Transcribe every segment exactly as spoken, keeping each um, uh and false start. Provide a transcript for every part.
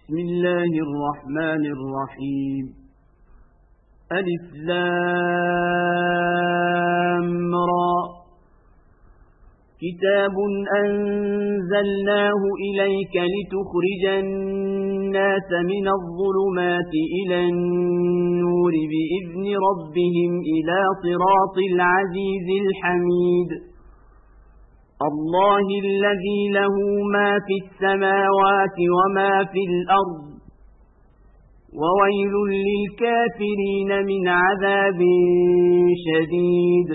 بسم الله الرحمن الرحيم ألف لام را كتاب أنزلناه إليك لتخرج الناس من الظلمات إلى النور بإذن ربهم إلى صراط العزيز الحميد الله الذي له ما في السماوات وما في الأرض وويل للكافرين من عذاب شديد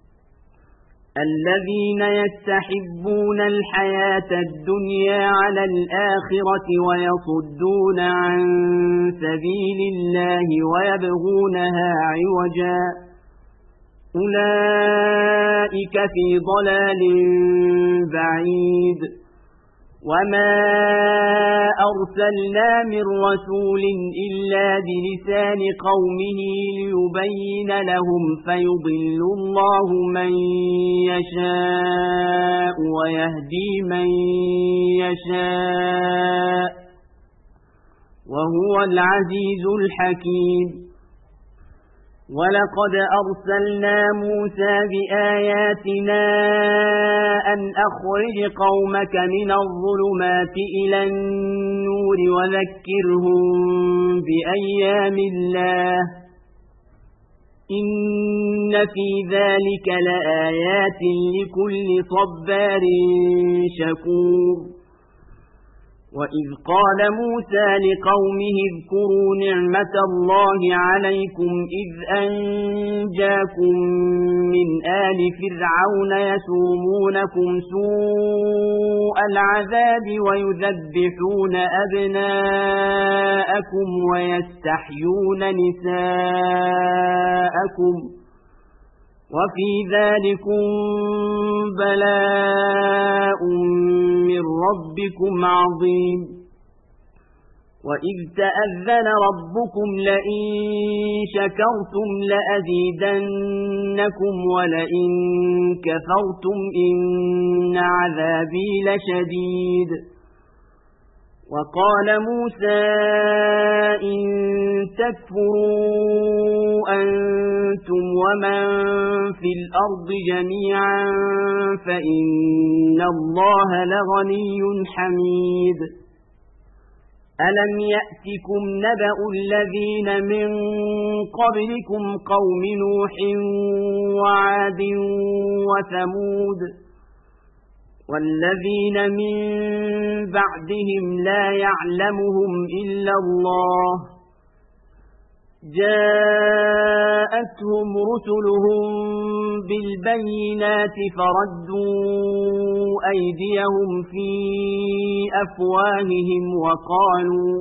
الذين يستحبون الحياة الدنيا على الآخرة ويصدون عن سبيل الله ويبغونها عوجا أولئك في ضلال بعيد وما أرسلنا من رسول إلا بلسان قومه ليبين لهم فيضل الله من يشاء ويهدي من يشاء وهو العزيز الحكيم ولقد أرسلنا موسى بآياتنا أن أخرج قومك من الظلمات إلى النور وذكرهم بأيام الله إن في ذلك لآيات لكل صبار شكور وإذ قال موسى لقومه اذكروا نعمة الله عليكم إذ أنجاكم من آل فرعون يسومونكم سوء العذاب ويذبحون أبناءكم ويستحيون نساءكم وفي ذلكم بلاء من ربكم عظيم وإذ تأذن ربكم لئن شكرتم لأزيدنكم ولئن كفرتم إن عذابي لشديد وقال موسى إن تكفروا أنتم ومن في الأرض جميعا فإن الله لغني حميد ألم يأتكم نبأ الذين من قبلكم قوم نوح وعاد وثمود والذين من بعدهم لا يعلمهم إلا الله جاءتهم رسلهم بالبينات فردوا أيديهم في أفواههم وقالوا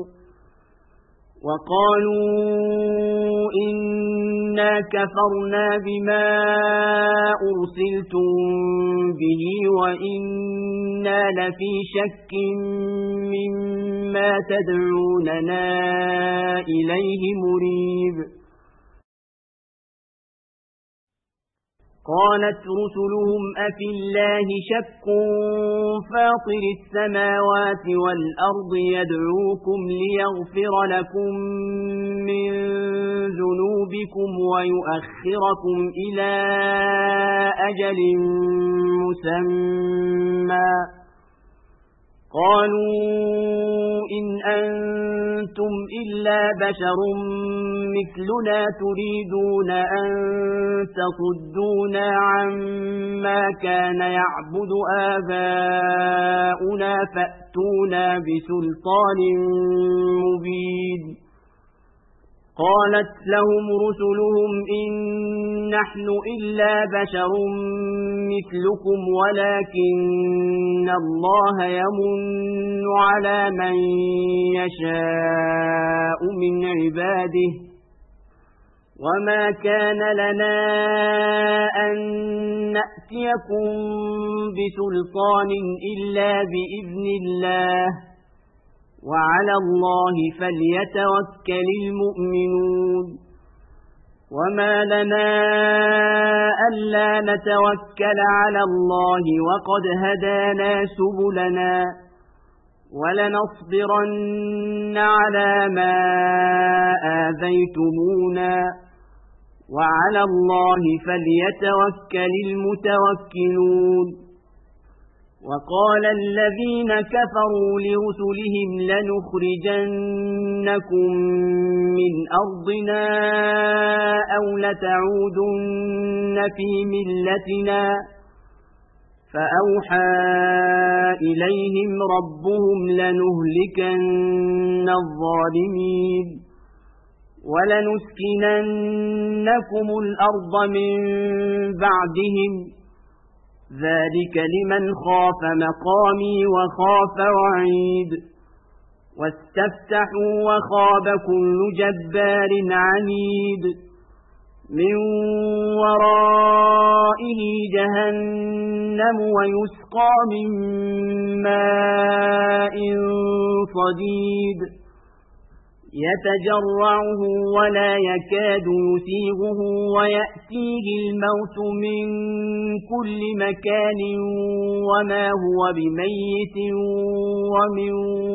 وقالوا إنا كفرنا بما أرسلتم به وإنا لفي شك مما تدعوننا إليه مريب قالت رسلهم أفي الله شك فاطر السماوات والأرض يدعوكم ليغفر لكم من ذنوبكم ويؤخركم إلى أجل مسمى قالوا إن أنتم إلا بشر مثلنا تريدون أن تصدونا عما كان يعبد آباؤنا فأتونا بسلطان مبين قالت لهم رسلهم إن نحن إلا بشر مثلكم ولكن الله يمن على من يشاء من عباده وما كان لنا أن نأتيكم بسلطان إلا بإذن الله وعلى الله فليتوكل المؤمنون وما لنا ألا نتوكل على الله وقد هدانا سبلنا ولنصبرن على ما آذيتمونا وعلى الله فليتوكل المتوكلون وقال الذين كفروا لرسلهم لنخرجنكم من أرضنا أو لتعودن في ملتنا فأوحى إليهم ربهم لنهلكن الظالمين ولنسكننكم الأرض من بعدهم ذلك لمن خاف مقامي وخاف وعيد واستفتحوا وخاب كل جبار عنيد من ورائه جهنم ويسقى من ماء صديد يتجرعه ولا يكاد يسيغه ويأتيه الموت من كل مكان وما هو بميت ومن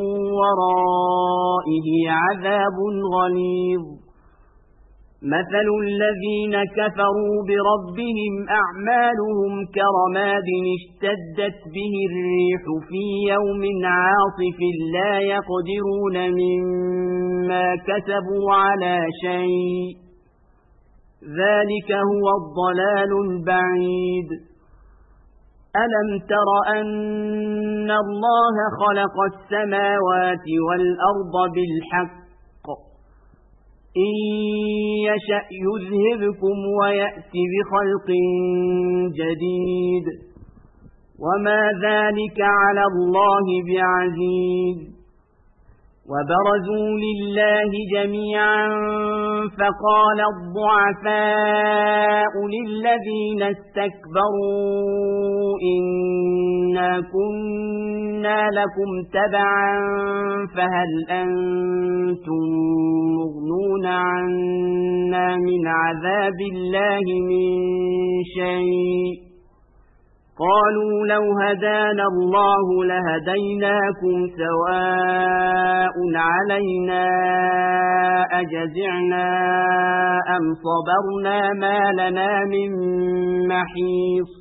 ورائه عذاب غليظ مثل الذين كفروا بربهم أعمالهم كرماد اشتدت به الريح في يوم عاصف لا يقدرون مما كسبوا على شيء ذلك هو الضلال البعيد ألم تر أن الله خلق السماوات والأرض بالحق إن يشأ يذهبكم ويأتي بخلق جديد وما ذلك على الله بعزيز وبرزوا لله جميعا فقال الضعفاء للذين استكبروا إنا كنا لكم تبعا فهل أنتم مغنون عنا من عذاب الله من شيء قالوا لو هدانا الله لهديناكم سواء علينا أجزعنا أم صبرنا ما لنا من محيص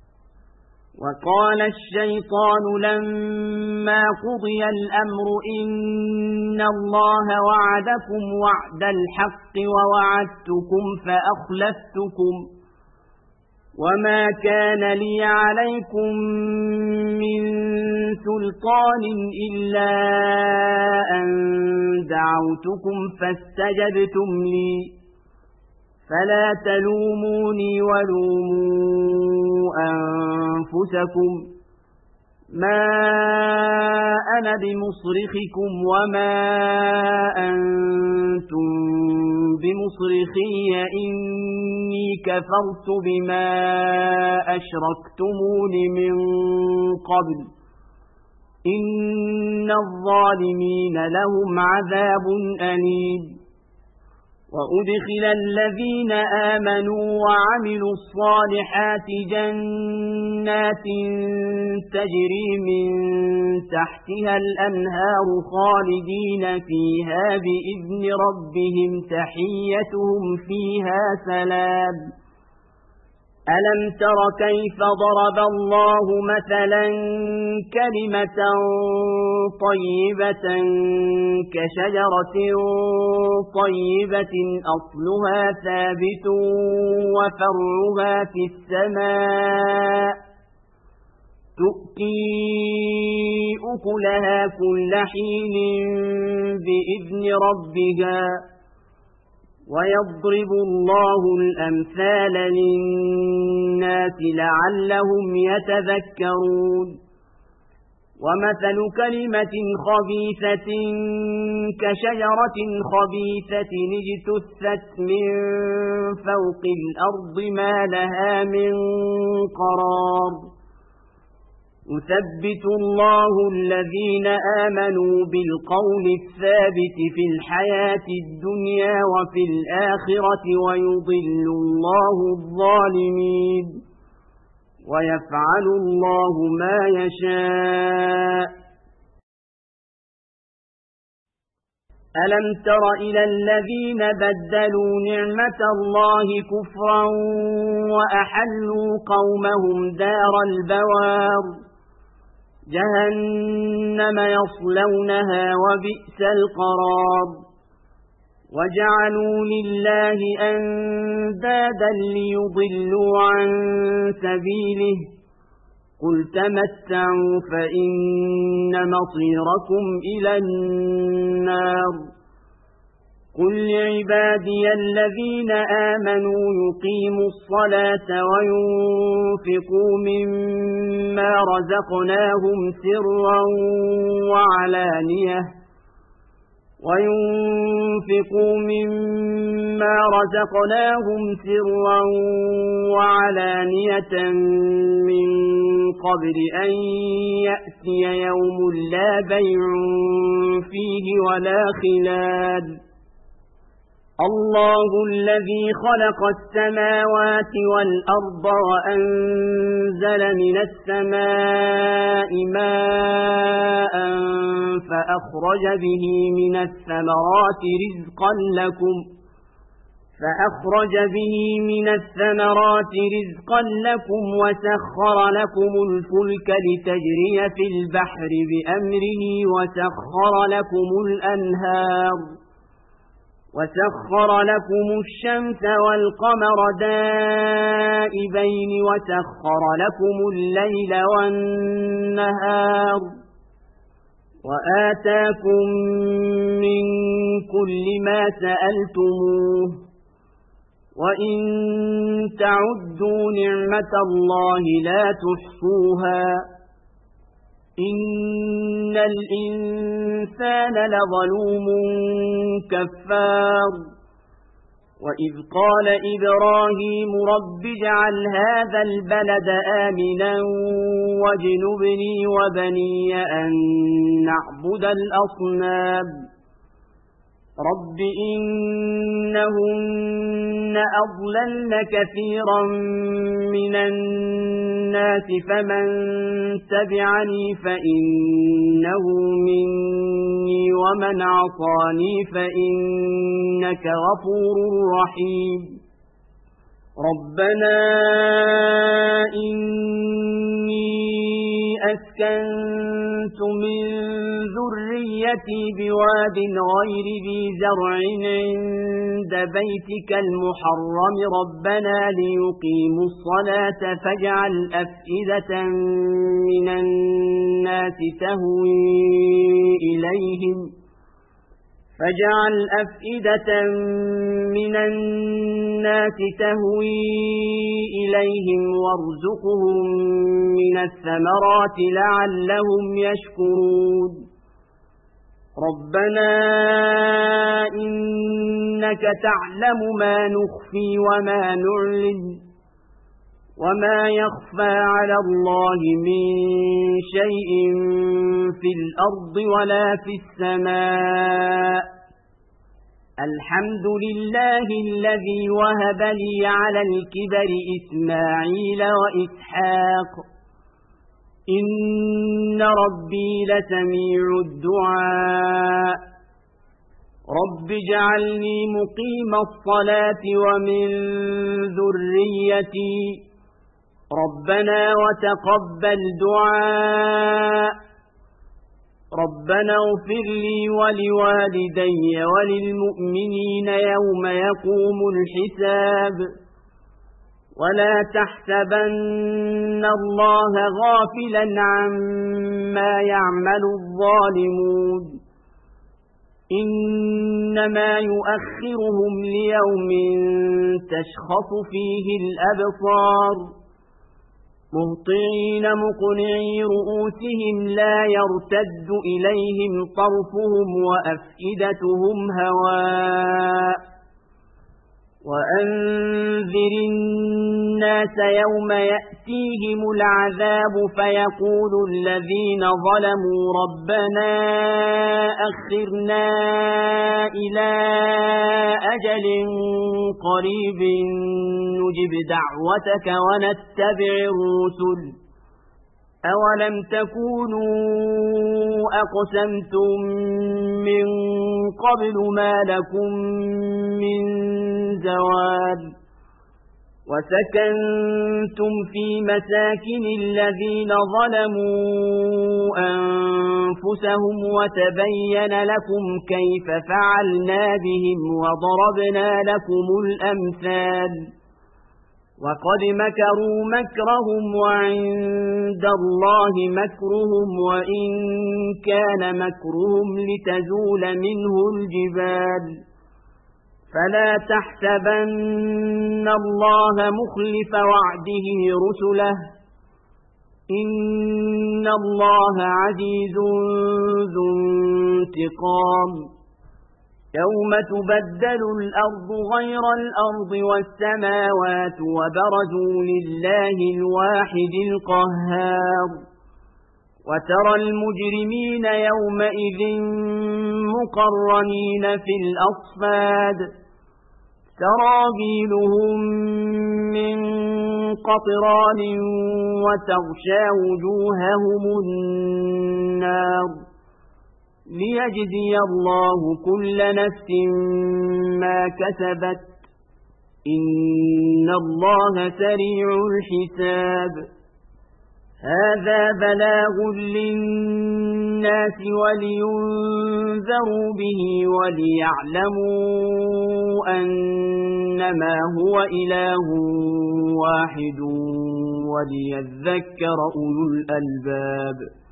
وقال الشيطان لما قضي الأمر إن الله وعدكم وعد الحق ووعدتكم فأخلفتكم وما كان لي عليكم من سلطان إلا أن دعوتكم فاستجبتم لي فلا تلوموني ولوموا أنفسكم ما أنا بمصرخكم وما أنتم بمصرخي إني كفرت بما أشركتمون من قبل إن الظالمين لهم عذاب أليم وأدخل الذين آمنوا وعملوا الصالحات جنات تجري من تحتها الأنهار خالدين فيها بإذن ربهم تحيتهم فيها سلام ألم تر كيف ضرب الله مثلا كلمة طيبة كشجرة طيبة أصلها ثابت وفرعها في السماء تؤتي أكلها كل حين بإذن ربها ويضرب الله الأمثال للناس لعلهم يتذكرون ومثل كلمة خبيثة كشجرة خبيثة اجتثت من فوق الأرض ما لها من قرار يثبت الله الذين آمنوا بالقول الثابت في الحياة الدنيا وفي الآخرة ويضل الله الظالمين ويفعل الله ما يشاء ألم تر إلى الذين بدلوا نعمة الله كفرا وأحلوا قومهم دار البوار جهنم يصلونها وبئس القرار وجعلوا لله أندادا ليضلوا عن سبيله قل تمتعوا فإن مصيركم إلى النار قل لعبادي الذين آمنوا يقيموا الصلاة وينفقوا مما رزقناهم سرا وعلانية وينفقوا مما رزقناهم سرا وعلانية من قبل أن يأتي يوم لا بيع فيه ولا خلال الله الذي خلق السماوات والأرض وأنزل من السماء ماء فأخرج به من الثمرات رزقا لكم فأخرج به من الثمرات رزقا لكم وسخر لكم الفلك لتجري في البحر بأمره وسخر لكم الأنهار وسخر لكم الشمس والقمر دائبين وسخر لكم الليل والنهار وآتاكم من كل ما سألتموه وإن تعدوا نعمة الله لا تحصوها إن الإنسان لظلوم كفار وإذ قال إبراهيم رب اجعل هذا البلد آمنا واجنبني وبني أن نعبد الأصنام رب إنهن أضللن كثيرا من الناس فمن تبعني فإنه مني ومن عصاني فإنك غفور رحيم ربنا إني أسكنت من ذريتي بواد غير ذي زرع عند بيتك المحرم ربنا ليقيموا الصلاة فاجعل أفئدة من الناس تهوي إليهم فاجعل أفئدة من الناس تهوي إليهم وارزقهم من الثمرات لعلهم يشكرون ربنا إنك تعلم ما نخفي وما نعلن وما يخفى على الله من شيء في الأرض ولا في السماء الحمد لله الذي وهب لي على الكبر إسماعيل وإسحاق إن ربي لسميع الدعاء رب اجعلني مقيم الصلاة ومن ذريتي ربنا وتقبل دعاء ربنا اغفر لي ولوالدي وللمؤمنين يوم يقوم الحساب ولا تحسبن الله غافلا عما يعمل الظالمون إنما يؤخرهم ليوم تشخص فيه الأبصار مهطعين مقنعي رؤوسهم لا يرتد إليهم طرفهم وأفئدتهم هواء وأنذر الناس يوم يأتيهم العذاب فيقول الذين ظلموا ربنا أخرنا إلى أجل قريب نجب دعوتك ونتبع الرسل أولم تكونوا أقسمتم من قبل ما لكم من زوال وسكنتم في مساكن الذين ظلموا أنفسهم وتبين لكم كيف فعلنا بهم وضربنا لكم الأمثال وقد مكروا مكرهم وعند الله مكرهم وإن كان مكرهم لتزول منه الجبال فلا تحسبن الله مخلف وعده رسله إن الله عزيز ذو انتقام يوم تبدل الأرض غير الأرض والسماوات وبرزوا لله الواحد القهار وترى المجرمين يومئذ مقرنين في الأصفاد سرابيلهم من قطران وتغشى وجوههم النار ليجزي الله كل نفس ما كسبت إن الله سريع الحساب هذا بلاغ للناس ولينذروا به وليعلموا أنما هو إله واحد وليذكر أولو الألباب